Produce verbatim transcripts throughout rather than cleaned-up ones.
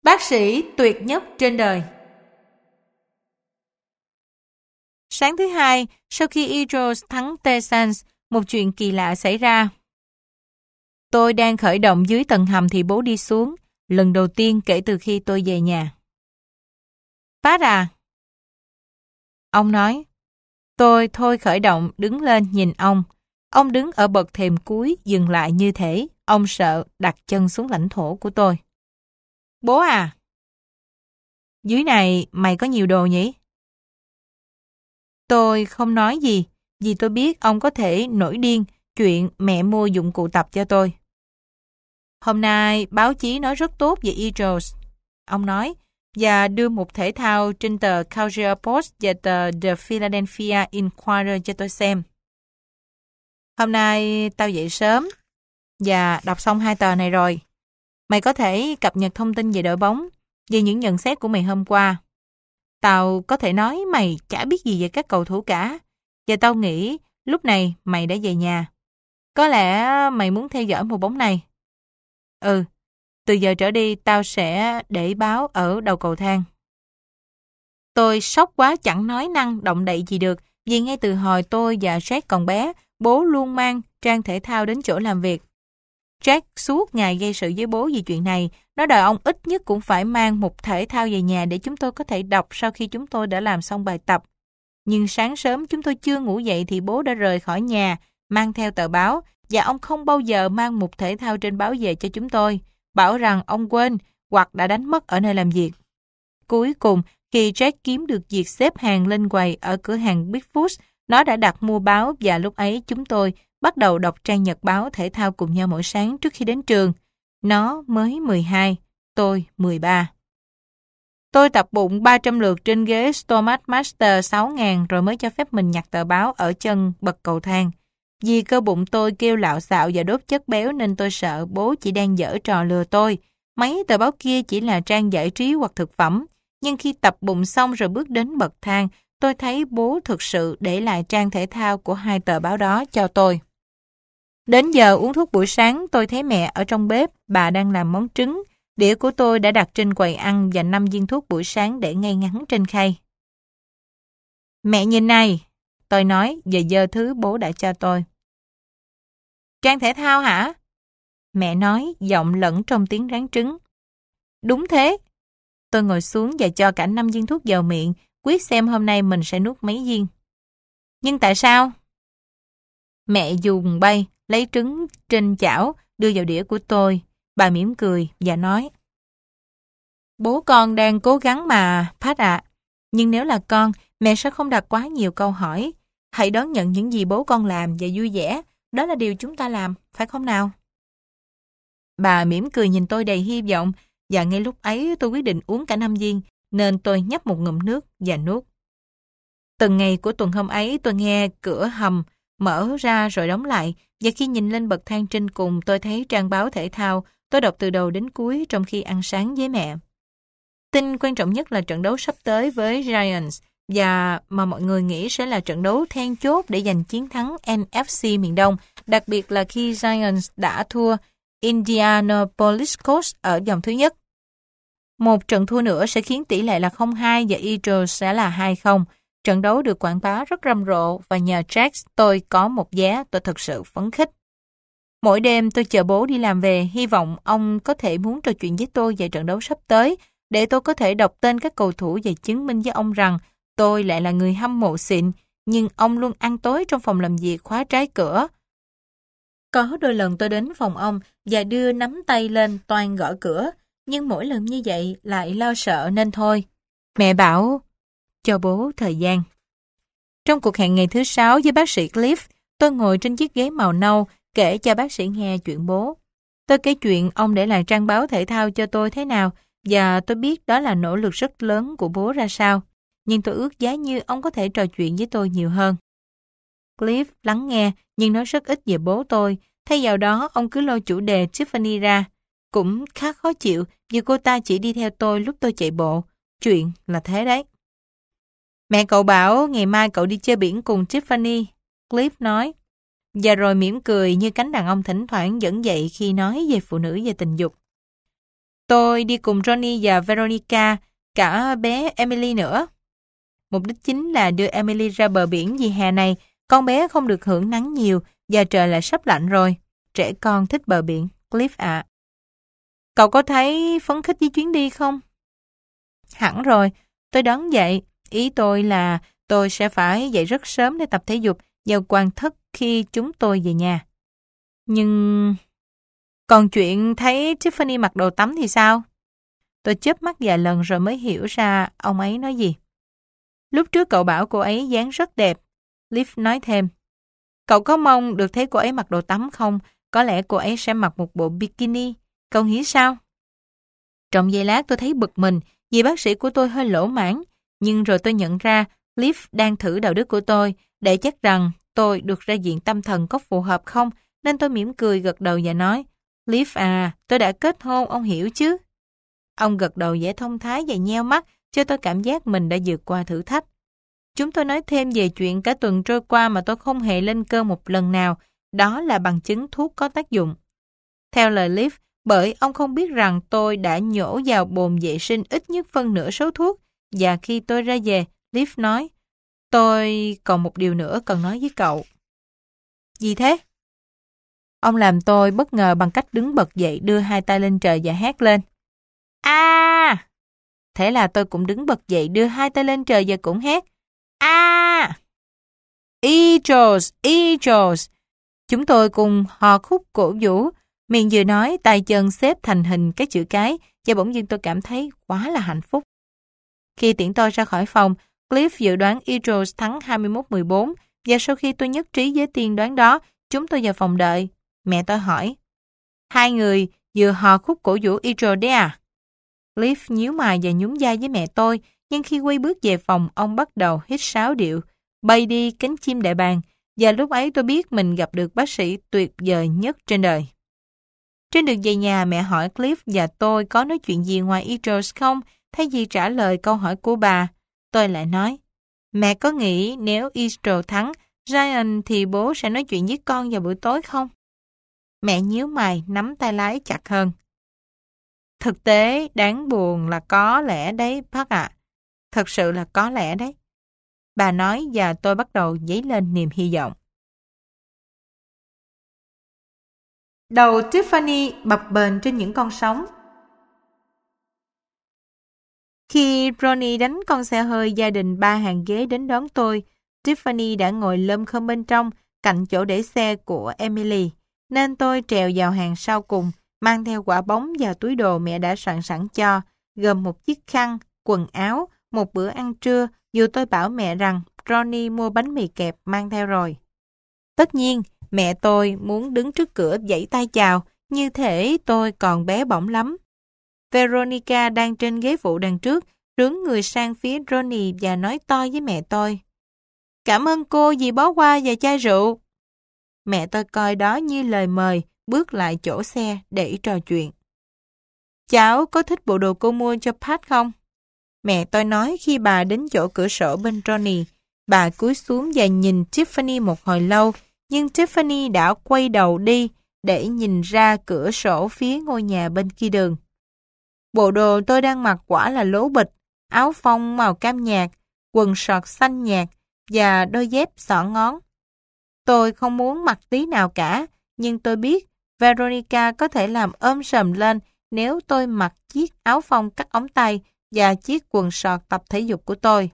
Bác sĩ tuyệt nhất trên đời. Sáng thứ hai, sau khi Eagles thắng Texans, một chuyện kỳ lạ xảy ra. Tôi đang khởi động dưới tầng hầm thì bố đi xuống, lần đầu tiên kể từ khi tôi về nhà. Pat à? Ông nói. Tôi thôi khởi động, đứng lên nhìn ông. Ông đứng ở bậc thềm cuối, dừng lại như thể ông sợ đặt chân xuống lãnh thổ của tôi. Bố à? Dưới này mày có nhiều đồ nhỉ? Tôi không nói gì, vì tôi biết ông có thể nổi điên chuyện mẹ mua dụng cụ tập cho tôi. Hôm nay báo chí nói rất tốt về Eagles, ông nói, và đưa một thể thao trên tờ Country Post và tờ The Philadelphia Inquirer cho tôi xem. Hôm nay tao dậy sớm và đọc xong hai tờ này rồi. Mày có thể cập nhật thông tin về đội bóng, về những nhận xét của mày hôm qua. Tao có thể nói mày chả biết gì về các cầu thủ cả, và tao nghĩ lúc này mày đã về nhà. Có lẽ mày muốn theo dõi một bóng này. Ừ, từ giờ trở đi tao sẽ để báo ở đầu cầu thang. Tôi sốc quá chẳng nói năng động đậy gì được, vì ngay từ hồi tôi và Jack còn bé, bố luôn mang trang thể thao đến chỗ làm việc. Jack suốt ngày gây sự với bố vì chuyện này. Nó đòi ông ít nhất cũng phải mang một thể thao về nhà để chúng tôi có thể đọc sau khi chúng tôi đã làm xong bài tập. Nhưng sáng sớm chúng tôi chưa ngủ dậy thì bố đã rời khỏi nhà, mang theo tờ báo, và ông không bao giờ mang một thể thao trên báo về cho chúng tôi, bảo rằng ông quên hoặc đã đánh mất ở nơi làm việc. Cuối cùng, khi Jack kiếm được việc xếp hàng lên quầy ở cửa hàng Big Foot, nó đã đặt mua báo và lúc ấy chúng tôi bắt đầu đọc trang nhật báo thể thao cùng nhau mỗi sáng trước khi đến trường. Nó mới mười hai, tôi mười ba. Tôi tập bụng ba trăm lượt trên ghế Stomachmaster sáu nghìn rồi mới cho phép mình nhặt tờ báo ở chân bậc cầu thang. Vì cơ bụng tôi kêu lạo xạo và đốt chất béo nên tôi sợ bố chỉ đang giở trò lừa tôi. Mấy tờ báo kia chỉ là trang giải trí hoặc thực phẩm. Nhưng khi tập bụng xong rồi bước đến bậc thang, tôi thấy bố thực sự để lại trang thể thao của hai tờ báo đó cho tôi. Đến giờ uống thuốc buổi sáng, tôi thấy mẹ ở trong bếp, bà đang làm món trứng. Đĩa của tôi đã đặt trên quầy ăn và năm viên thuốc buổi sáng để ngay ngắn trên khay. Mẹ nhìn này, tôi nói và giơ thứ bố đã cho tôi. Trang thể thao hả? Mẹ nói, giọng lẫn trong tiếng rán trứng. Đúng thế. Tôi ngồi xuống và cho cả năm viên thuốc vào miệng, quyết xem hôm nay mình sẽ nuốt mấy viên. Nhưng tại sao? Mẹ dùng bay, lấy trứng trên chảo, đưa vào đĩa của tôi. Bà mỉm cười và nói. Bố con đang cố gắng mà, Pat ạ. Nhưng nếu là con, mẹ sẽ không đặt quá nhiều câu hỏi. Hãy đón nhận những gì bố con làm và vui vẻ. Đó là điều chúng ta làm, phải không nào? Bà mỉm cười nhìn tôi đầy hy vọng, và ngay lúc ấy tôi quyết định uống cả năm viên, nên tôi nhấp một ngụm nước và nuốt. Từng ngày của tuần hôm ấy tôi nghe cửa hầm mở ra rồi đóng lại, và khi nhìn lên bậc thang trên cùng tôi thấy trang báo thể thao, tôi đọc từ đầu đến cuối trong khi ăn sáng với mẹ. Tin quan trọng nhất là trận đấu sắp tới với Giants, và mà mọi người nghĩ sẽ là trận đấu then chốt để giành chiến thắng en ép xê miền Đông, đặc biệt là khi Giants đã thua Indianapolis Colts ở vòng thứ nhất. Một trận thua nữa sẽ khiến tỷ lệ là không hai và Eagles sẽ là hai không. Trận đấu được quảng bá rất rầm rộ và nhờ Jack tôi có một vé, tôi thực sự phấn khích. Mỗi đêm tôi chờ bố đi làm về, hy vọng ông có thể muốn trò chuyện với tôi về trận đấu sắp tới, để tôi có thể đọc tên các cầu thủ và chứng minh với ông rằng tôi lại là người hâm mộ xịn, nhưng ông luôn ăn tối trong phòng làm việc khóa trái cửa. Có đôi lần tôi đến phòng ông và đưa nắm tay lên toan gõ cửa, nhưng mỗi lần như vậy lại lo sợ nên thôi. Mẹ bảo, cho bố thời gian. Trong cuộc hẹn ngày thứ sáu với bác sĩ Cliff, tôi ngồi trên chiếc ghế màu nâu kể cho bác sĩ nghe chuyện bố. Tôi kể chuyện ông để lại trang báo thể thao cho tôi thế nào, và tôi biết đó là nỗ lực rất lớn của bố ra sao. Nhưng tôi ước giá như ông có thể trò chuyện với tôi nhiều hơn. Cliff lắng nghe, nhưng nói rất ít về bố tôi. Thay vào đó, ông cứ lôi chủ đề Tiffany ra. Cũng khá khó chịu vì cô ta chỉ đi theo tôi lúc tôi chạy bộ. Chuyện là thế đấy. Mẹ cậu bảo ngày mai cậu đi chơi biển cùng Tiffany, Cliff nói. Và rồi mỉm cười như cánh đàn ông thỉnh thoảng dẫn dậy khi nói về phụ nữ và tình dục. Tôi đi cùng Ronnie và Veronica, cả bé Emily nữa. Mục đích chính là đưa Emily ra bờ biển vì hè này con bé không được hưởng nắng nhiều và trời lại sắp lạnh rồi. Trẻ con thích bờ biển, Cliff ạ. Cậu có thấy phấn khích với chuyến đi không? Hẳn rồi, tôi đoán vậy. Ý tôi là tôi sẽ phải dậy rất sớm để tập thể dục và hoàn tất khi chúng tôi về nhà. Nhưng... Còn chuyện thấy Tiffany mặc đồ tắm thì sao? Tôi chớp mắt vài lần rồi mới hiểu ra ông ấy nói gì. Lúc trước cậu bảo cô ấy dáng rất đẹp. Liv nói thêm. Cậu có mong được thấy cô ấy mặc đồ tắm không? Có lẽ cô ấy sẽ mặc một bộ bikini. Cậu nghĩ sao? Trong giây lát tôi thấy bực mình vì bác sĩ của tôi hơi lỗ mãn. Nhưng rồi tôi nhận ra Liv đang thử đạo đức của tôi để chắc rằng tôi được ra diện tâm thần có phù hợp không, nên tôi mỉm cười gật đầu và nói, Liv à, tôi đã kết hôn, ông hiểu chứ? Ông gật đầu vẻ thông thái và nheo mắt, cho tôi cảm giác mình đã vượt qua thử thách. Chúng tôi nói thêm về chuyện cả tuần trôi qua mà tôi không hề lên cơn một lần nào, đó là bằng chứng thuốc có tác dụng. Theo lời Liv, bởi ông không biết rằng tôi đã nhổ vào bồn vệ sinh ít nhất phân nửa số thuốc, và khi tôi ra về, Liv nói, tôi còn một điều nữa cần nói với cậu. Gì thế? Ông làm tôi bất ngờ bằng cách đứng bật dậy, đưa hai tay lên trời và hét lên. A! Thế là tôi cũng đứng bật dậy, đưa hai tay lên trời và cũng hét. A! Eagles, Eagles! Chúng tôi cùng hò khúc cổ vũ, miệng vừa nói, tay chân xếp thành hình cái chữ cái, và bỗng dưng tôi cảm thấy quá là hạnh phúc. Khi tiễn tôi ra khỏi phòng, Cliff dự đoán Eagles thắng hai mươi mốt mười bốn, và sau khi tôi nhất trí với tiên đoán đó, chúng tôi vào phòng đợi. Mẹ tôi hỏi, hai người vừa hò khúc cổ vũ Eagles đấy à? Cliff nhíu mày và nhún vai với mẹ tôi, nhưng khi quay bước về phòng, ông bắt đầu hít sáo điệu, bay đi cánh chim đại bàng, và lúc ấy tôi biết mình gặp được bác sĩ tuyệt vời nhất trên đời. Trên đường về nhà, mẹ hỏi Cliff và tôi có nói chuyện gì ngoài Eagles không, thay vì trả lời câu hỏi của bà. Tôi lại nói, mẹ có nghĩ nếu Eagles thắng, Ryan thì bố sẽ nói chuyện với con vào buổi tối không? Mẹ nhíu mày, nắm tay lái chặt hơn. Thực tế, đáng buồn là có lẽ đấy, bác ạ. Thật sự là có lẽ đấy. Bà nói và tôi bắt đầu dấy lên niềm hy vọng. Đầu Tiffany bập bềnh trên những con sóng. Khi Ronnie đánh con xe hơi gia đình ba hàng ghế đến đón tôi, Tiffany đã ngồi lơm khơm bên trong, cạnh chỗ để xe của Emily, nên tôi trèo vào hàng sau cùng, mang theo quả bóng và túi đồ mẹ đã soạn sẵn cho, gồm một chiếc khăn, quần áo, một bữa ăn trưa, dù tôi bảo mẹ rằng Ronnie mua bánh mì kẹp mang theo rồi. Tất nhiên, mẹ tôi muốn đứng trước cửa vẫy tay chào, như thể tôi còn bé bỏng lắm. Veronica đang trên ghế phụ đằng trước, rướn người sang phía Ronnie và nói to với mẹ tôi. Cảm ơn cô vì bó hoa và chai rượu. Mẹ tôi coi đó như lời mời, bước lại chỗ xe để trò chuyện. Cháu có thích bộ đồ cô mua cho Pat không? Mẹ tôi nói khi bà đến chỗ cửa sổ bên Ronnie. Bà cúi xuống và nhìn Tiffany một hồi lâu, nhưng Tiffany đã quay đầu đi để nhìn ra cửa sổ phía ngôi nhà bên kia đường. Bộ đồ tôi đang mặc quả là lố bịch, áo phông màu cam nhạt, quần sọt xanh nhạt và đôi dép xỏ ngón. Tôi không muốn mặc tí nào cả, nhưng tôi biết Veronica có thể làm ôm sầm lên nếu tôi mặc chiếc áo phông cắt ống tay và chiếc quần sọt tập thể dục của tôi.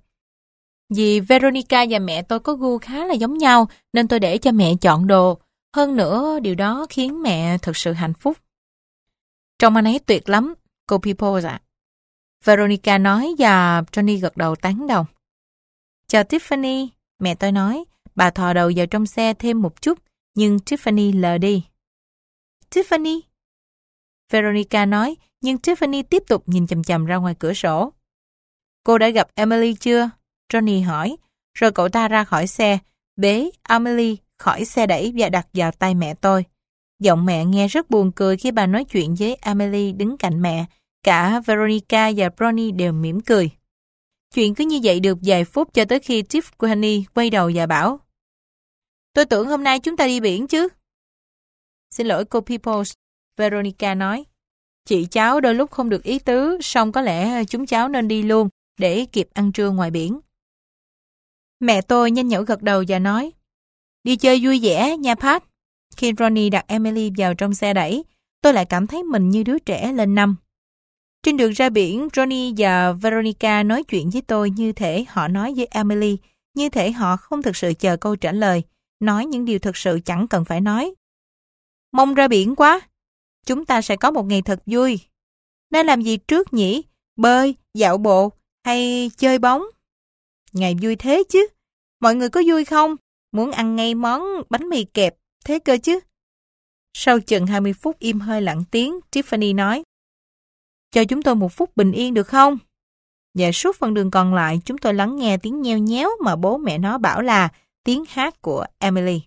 Vì Veronica và mẹ tôi có gu khá là giống nhau nên tôi để cho mẹ chọn đồ. Hơn nữa, điều đó khiến mẹ thực sự hạnh phúc. Trông anh ấy tuyệt lắm, cô Peoples ạ. Veronica nói và Johnny gật đầu tán đồng. Chào Tiffany, mẹ tôi nói. Bà thò đầu vào trong xe thêm một chút, nhưng Tiffany lờ đi. Tiffany? Veronica nói, nhưng Tiffany tiếp tục nhìn chằm chằm ra ngoài cửa sổ. Cô đã gặp Emily chưa? Johnny hỏi. Rồi cậu ta ra khỏi xe, bế Emily khỏi xe đẩy và đặt vào tay mẹ tôi. Giọng mẹ nghe rất buồn cười khi bà nói chuyện với Emily đứng cạnh mẹ. Cả Veronica và Bronnie đều mỉm cười. Chuyện cứ như vậy được vài phút cho tới khi Tiffany quay đầu và bảo, tôi tưởng hôm nay chúng ta đi biển chứ. Xin lỗi cô Peoples, Veronica nói. Chị cháu đôi lúc không được ý tứ, song có lẽ chúng cháu nên đi luôn để kịp ăn trưa ngoài biển. Mẹ tôi nhanh nhẩu gật đầu và nói, đi chơi vui vẻ nha Pat. Khi Ronnie đặt Emily vào trong xe đẩy, tôi lại cảm thấy mình như đứa trẻ lên năm. Trên đường ra biển, Ronnie và Veronica nói chuyện với tôi như thể họ nói với Emily, như thể họ không thực sự chờ câu trả lời, nói những điều thực sự chẳng cần phải nói. Mong ra biển quá. Chúng ta sẽ có một ngày thật vui. Nên làm gì trước nhỉ? Bơi, dạo bộ hay chơi bóng? Ngày vui thế chứ. Mọi người có vui không? Muốn ăn ngay món bánh mì kẹp thế cơ chứ. Sau chừng hai mươi phút im hơi lặng tiếng, Tiffany nói, cho chúng tôi một phút bình yên được không? Và suốt phần đường còn lại, chúng tôi lắng nghe tiếng nheo nhéo mà bố mẹ nó bảo là tiếng hát của Emily.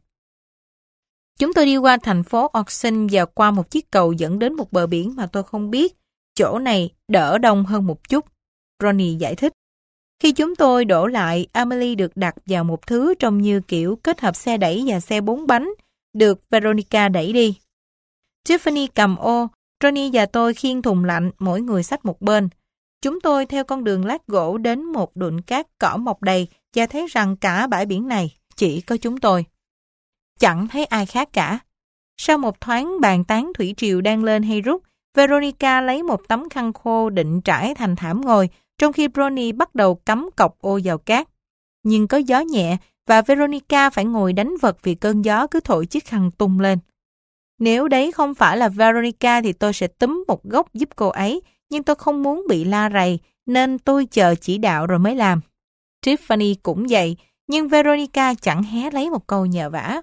Chúng tôi đi qua thành phố Oxon và qua một chiếc cầu dẫn đến một bờ biển mà tôi không biết. Chỗ này đỡ đông hơn một chút. Ronnie giải thích. Khi chúng tôi đổ lại, Emily được đặt vào một thứ trông như kiểu kết hợp xe đẩy và xe bốn bánh, được Veronica đẩy đi. Tiffany cầm ô, Ronnie và tôi khiêng thùng lạnh, mỗi người xách một bên. Chúng tôi theo con đường lát gỗ đến một đụn cát cỏ mọc đầy và thấy rằng cả bãi biển này chỉ có chúng tôi. Chẳng thấy ai khác cả. Sau một thoáng bàn tán thủy triều đang lên hay rút, Veronica lấy một tấm khăn khô định trải thành thảm ngồi, trong khi Ronnie bắt đầu cắm cọc ô vào cát. Nhưng có gió nhẹ và Veronica phải ngồi đánh vật vì cơn gió cứ thổi chiếc khăn tung lên. Nếu đấy không phải là Veronica thì tôi sẽ túm một góc giúp cô ấy, nhưng tôi không muốn bị la rầy nên tôi chờ chỉ đạo rồi mới làm. Tiffany cũng vậy, nhưng Veronica chẳng hé lấy một câu nhờ vả.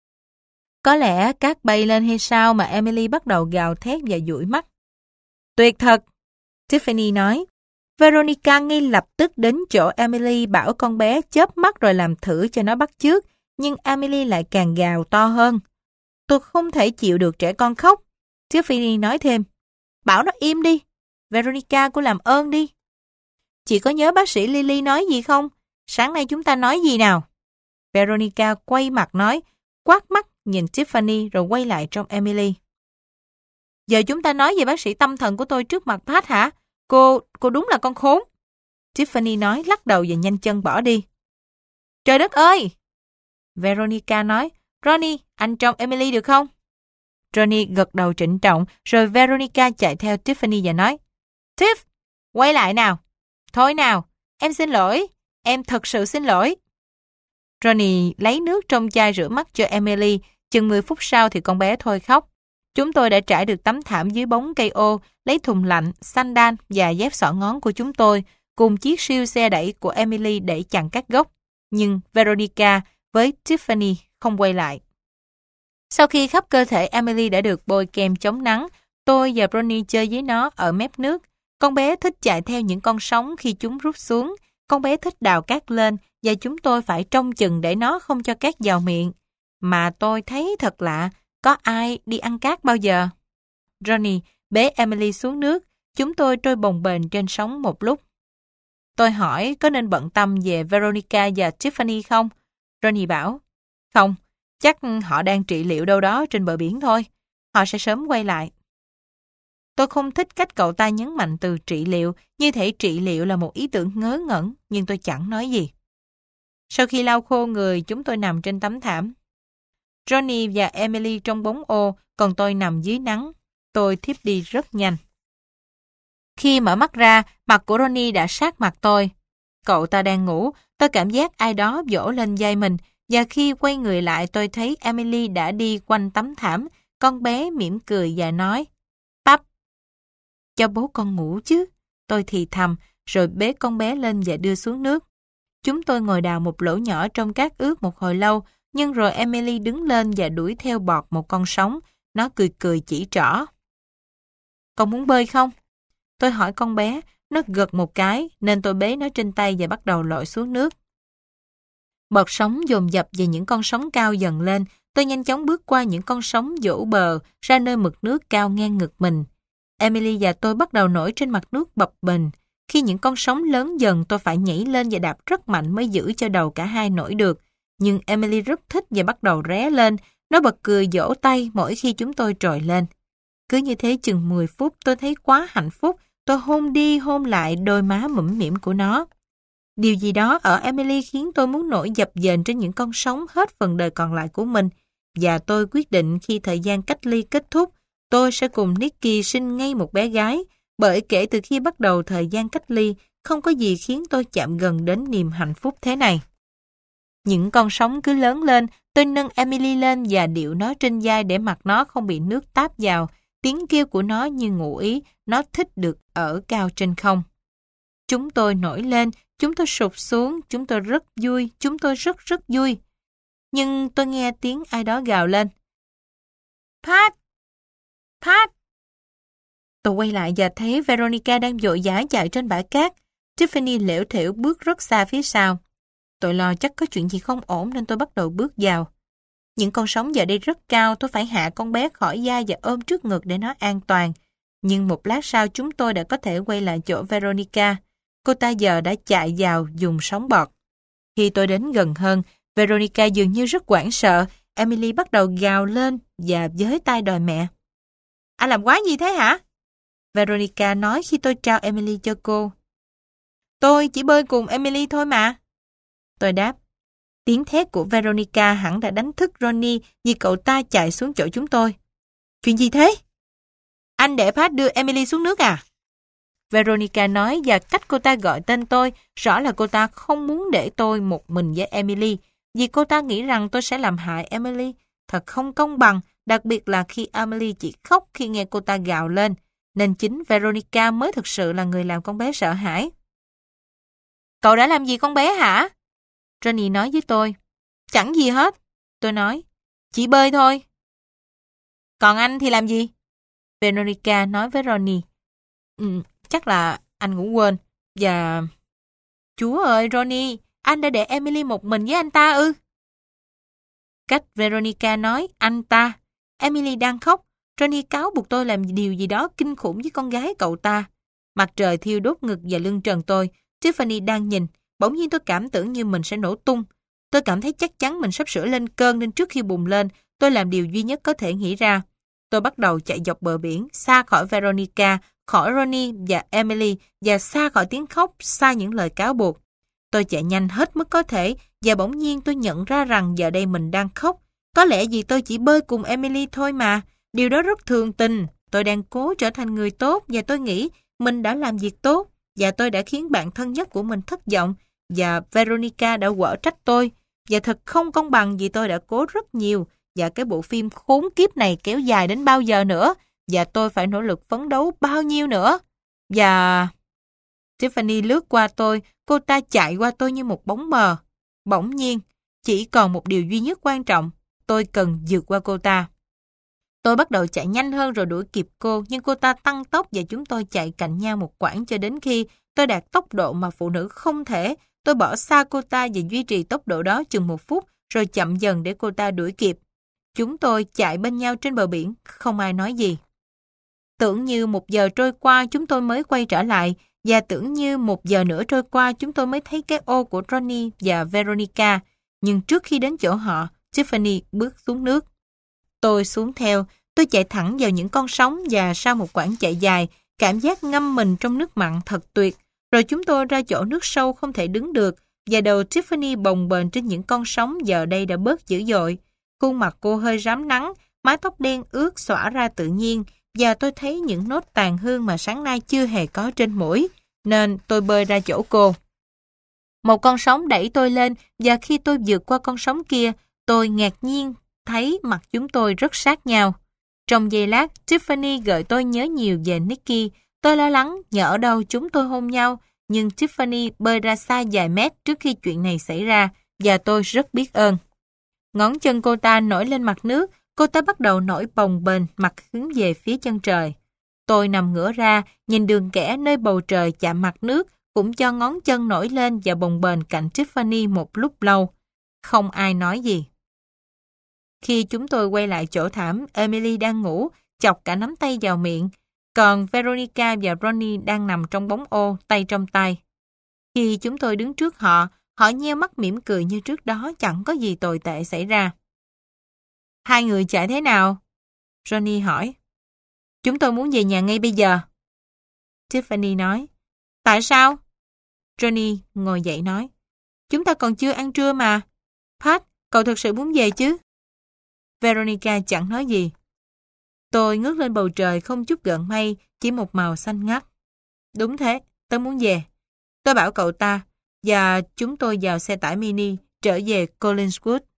Có lẽ cát bay lên hay sao mà Emily bắt đầu gào thét và dụi mắt. Tuyệt thật, Tiffany nói. Veronica ngay lập tức đến chỗ Emily bảo con bé chớp mắt rồi làm thử cho nó bắt chước, nhưng Emily lại càng gào to hơn. Tôi không thể chịu được trẻ con khóc. Tiffany nói thêm. Bảo nó im đi. Veronica, cô làm ơn đi. Chị có nhớ bác sĩ Lily nói gì không? Sáng nay chúng ta nói gì nào? Veronica quay mặt nói, quát mắt nhìn Tiffany rồi quay lại trong Emily. Giờ chúng ta nói về bác sĩ tâm thần của tôi trước mặt Pat hả? Cô, cô đúng là con khốn. Tiffany nói lắc đầu và nhanh chân bỏ đi. Trời đất ơi! Veronica nói, Ronnie, anh trông Emily được không? Ronnie gật đầu trịnh trọng, rồi Veronica chạy theo Tiffany và nói, Tiff, quay lại nào. Thôi nào, em xin lỗi, em thật sự xin lỗi. Ronnie lấy nước trong chai rửa mắt cho Emily, chừng mười phút sau thì con bé thôi khóc. Chúng tôi đã trải được tấm thảm dưới bóng cây ô, lấy thùng lạnh, sandal và dép xỏ ngón của chúng tôi, cùng chiếc siêu xe đẩy của Emily để chặn các gốc. Nhưng Veronica với Tiffany không quay lại. Sau khi khắp cơ thể Emily đã được bôi kem chống nắng, tôi và Ronnie chơi với nó ở mép nước. Con bé thích chạy theo những con sóng khi chúng rút xuống. Con bé thích đào cát lên và chúng tôi phải trông chừng để nó không cho cát vào miệng. Mà tôi thấy thật lạ, có ai đi ăn cát bao giờ? Ronnie bế Emily xuống nước, chúng tôi trôi bồng bềnh trên sóng một lúc. Tôi hỏi có nên bận tâm về Veronica và Tiffany không? Ronnie bảo, không, chắc họ đang trị liệu đâu đó trên bờ biển thôi. Họ sẽ sớm quay lại. Tôi không thích cách cậu ta nhấn mạnh từ trị liệu, như thể trị liệu là một ý tưởng ngớ ngẩn, nhưng tôi chẳng nói gì. Sau khi lau khô người, chúng tôi nằm trên tấm thảm. Ronnie và Emily trong bóng ô, còn tôi nằm dưới nắng. Tôi thiếp đi rất nhanh. Khi mở mắt ra, mặt của Ronnie đã sát mặt tôi. Cậu ta đang ngủ, tôi cảm giác ai đó vỗ lên vai mình, và khi quay người lại tôi thấy Emily đã đi quanh tấm thảm. Con bé mỉm cười và nói, Pap, cho bố con ngủ chứ. Tôi thì thầm, rồi bế con bé lên và đưa xuống nước. Chúng tôi ngồi đào một lỗ nhỏ trong cát ướt một hồi lâu, nhưng rồi Emily đứng lên và đuổi theo bọt một con sóng. Nó cười cười chỉ trỏ. Con muốn bơi không? Tôi hỏi con bé, nó gật một cái, nên tôi bế nó trên tay và bắt đầu lội xuống nước. Bọt sóng dồn dập và những con sóng cao dần lên. Tôi nhanh chóng bước qua những con sóng vỗ bờ, ra nơi mực nước cao ngang ngực mình. Emily và tôi bắt đầu nổi trên mặt nước bập bềnh. Khi những con sóng lớn dần, tôi phải nhảy lên và đạp rất mạnh mới giữ cho đầu cả hai nổi được. Nhưng Emily rất thích và bắt đầu ré lên. Nó bật cười vỗ tay mỗi khi chúng tôi trồi lên. Cứ như thế chừng mười phút tôi thấy quá hạnh phúc, tôi hôn đi hôn lại đôi má mũm mĩm của nó. Điều gì đó ở Emily khiến tôi muốn nổi dập dềnh trên những con sóng hết phần đời còn lại của mình. Và tôi quyết định khi thời gian cách ly kết thúc, tôi sẽ cùng Nicky sinh ngay một bé gái, bởi kể từ khi bắt đầu thời gian cách ly, không có gì khiến tôi chạm gần đến niềm hạnh phúc thế này. Những con sóng cứ lớn lên, tôi nâng Emily lên và điệu nó trên vai để mặt nó không bị nước táp vào. Tiếng kêu của nó như ngụ ý, nó thích được ở cao trên không. Chúng tôi nổi lên, chúng tôi sụp xuống, chúng tôi rất vui, chúng tôi rất rất vui. Nhưng tôi nghe tiếng ai đó gào lên. Pat! Pat! Tôi quay lại và thấy Veronica đang vội vã chạy trên bãi cát. Tiffany lẻo thẻo bước rất xa phía sau. Tôi lo chắc có chuyện gì không ổn nên tôi bắt đầu bước vào. Những con sóng giờ đây rất cao, tôi phải hạ con bé khỏi vai và ôm trước ngực để nó an toàn. Nhưng một lát sau chúng tôi đã có thể quay lại chỗ Veronica. Cô ta giờ đã chạy vào dùng sóng bọt. Khi tôi đến gần hơn, Veronica dường như rất hoảng sợ. Emily bắt đầu gào lên và với tay đòi mẹ. Anh làm quái gì thế hả? Veronica nói khi tôi trao Emily cho cô. Tôi chỉ bơi cùng Emily thôi mà. Tôi đáp. Tiếng thét của Veronica hẳn đã đánh thức Ronnie vì cậu ta chạy xuống chỗ chúng tôi. Chuyện gì thế? Anh để Pat đưa Emily xuống nước à? Veronica nói và cách cô ta gọi tên tôi, rõ là cô ta không muốn để tôi một mình với Emily, vì cô ta nghĩ rằng tôi sẽ làm hại Emily. Thật không công bằng, đặc biệt là khi Emily chỉ khóc khi nghe cô ta gào lên, nên chính Veronica mới thực sự là người làm con bé sợ hãi. Cậu đã làm gì con bé hả? Johnny nói với tôi. Chẳng gì hết. Tôi nói. Chỉ bơi thôi. Còn anh thì làm gì? Veronica nói với Ronnie. Ừ, chắc là anh ngủ quên. Và... Chúa ơi Ronnie, anh đã để Emily một mình với anh ta ư? Cách Veronica nói anh ta. Emily đang khóc. Ronnie cáo buộc tôi làm điều gì đó kinh khủng với con gái cậu ta. Mặt trời thiêu đốt ngực và lưng trần tôi. Tiffany đang nhìn. Bỗng nhiên tôi cảm tưởng như mình sẽ nổ tung. Tôi cảm thấy chắc chắn mình sắp sửa lên cơn nên trước khi bùng lên, tôi làm điều duy nhất có thể nghĩ ra. Tôi bắt đầu chạy dọc bờ biển, xa khỏi Veronica, khỏi Ronnie và Emily và xa khỏi tiếng khóc, xa những lời cáo buộc. Tôi chạy nhanh hết mức có thể và bỗng nhiên tôi nhận ra rằng giờ đây mình đang khóc. Có lẽ vì tôi chỉ bơi cùng Emily thôi mà. Điều đó rất thường tình. Tôi đang cố trở thành người tốt và tôi nghĩ mình đã làm việc tốt và tôi đã khiến bạn thân nhất của mình thất vọng và Veronica đã quở trách tôi và thật không công bằng vì tôi đã cố rất nhiều và cái bộ phim khốn kiếp này kéo dài đến bao giờ nữa và tôi phải nỗ lực phấn đấu bao nhiêu nữa. Và... Tiffany lướt qua tôi, cô ta chạy qua tôi như một bóng mờ. Bỗng nhiên, chỉ còn một điều duy nhất quan trọng, tôi cần vượt qua cô ta. Tôi bắt đầu chạy nhanh hơn rồi đuổi kịp cô, nhưng cô ta tăng tốc và chúng tôi chạy cạnh nhau một quãng cho đến khi tôi đạt tốc độ mà phụ nữ không thể. Tôi bỏ xa cô ta và duy trì tốc độ đó chừng một phút, rồi chậm dần để cô ta đuổi kịp. Chúng tôi chạy bên nhau trên bờ biển, không ai nói gì. Tưởng như một giờ trôi qua chúng tôi mới quay trở lại, và tưởng như một giờ nữa trôi qua chúng tôi mới thấy cái ô của Ronnie và Veronica. Nhưng trước khi đến chỗ họ, Tiffany bước xuống nước. Tôi xuống theo, tôi chạy thẳng vào những con sóng và sau một quãng chạy dài, cảm giác ngâm mình trong nước mặn thật tuyệt. Rồi chúng tôi ra chỗ nước sâu không thể đứng được và đầu Tiffany bồng bềnh trên những con sóng giờ đây đã bớt dữ dội. Khuôn mặt cô hơi rám nắng, mái tóc đen ướt xõa ra tự nhiên và tôi thấy những nốt tàn hương mà sáng nay chưa hề có trên mũi, nên tôi bơi ra chỗ cô. Một con sóng đẩy tôi lên và khi tôi vượt qua con sóng kia, tôi ngạc nhiên thấy mặt chúng tôi rất sát nhau. Trong giây lát, Tiffany gợi tôi nhớ nhiều về Nicky. Tôi lo lắng nhỡ đâu chúng tôi hôn nhau, nhưng Tiffany bơi ra xa vài mét trước khi chuyện này xảy ra và tôi rất biết ơn. Ngón chân cô ta nổi lên mặt nước, cô ta bắt đầu nổi bồng bềnh mặt hướng về phía chân trời. Tôi nằm ngửa ra, nhìn đường kẻ nơi bầu trời chạm mặt nước, cũng cho ngón chân nổi lên và bồng bềnh cạnh Tiffany một lúc lâu. Không ai nói gì. Khi chúng tôi quay lại chỗ thảm, Emily đang ngủ, chọc cả nắm tay vào miệng, còn Veronica và Ronnie đang nằm trong bóng ô, tay trong tay. Khi chúng tôi đứng trước họ, họ nheo mắt mỉm cười như trước đó chẳng có gì tồi tệ xảy ra. Hai người chạy thế nào? Ronnie hỏi. Chúng tôi muốn về nhà ngay bây giờ. Tiffany nói. Tại sao? Johnny ngồi dậy nói. Chúng ta còn chưa ăn trưa mà. Pat, cậu thật sự muốn về chứ? Veronica chẳng nói gì. Tôi ngước lên bầu trời không chút gợn mây, chỉ một màu xanh ngắt. Đúng thế, tớ muốn về. Tôi bảo cậu ta, và chúng tôi vào xe tải mini trở về Collinswood.